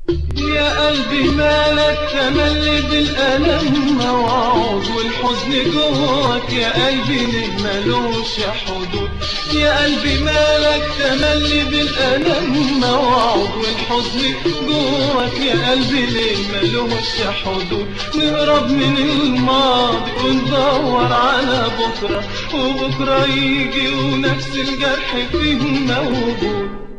يا قلبي مالك تملي بالألم موعود والحزن جواك، يا قلبي ليه ملوش حدود. يا قلبي مالك تملي بالألم موعود والحزن جواك، يا قلبي ليه ملوش حدود. نهرب من الماضي وندور على بكرة، وبكرة يجي ونفس الجرح فيه موجود.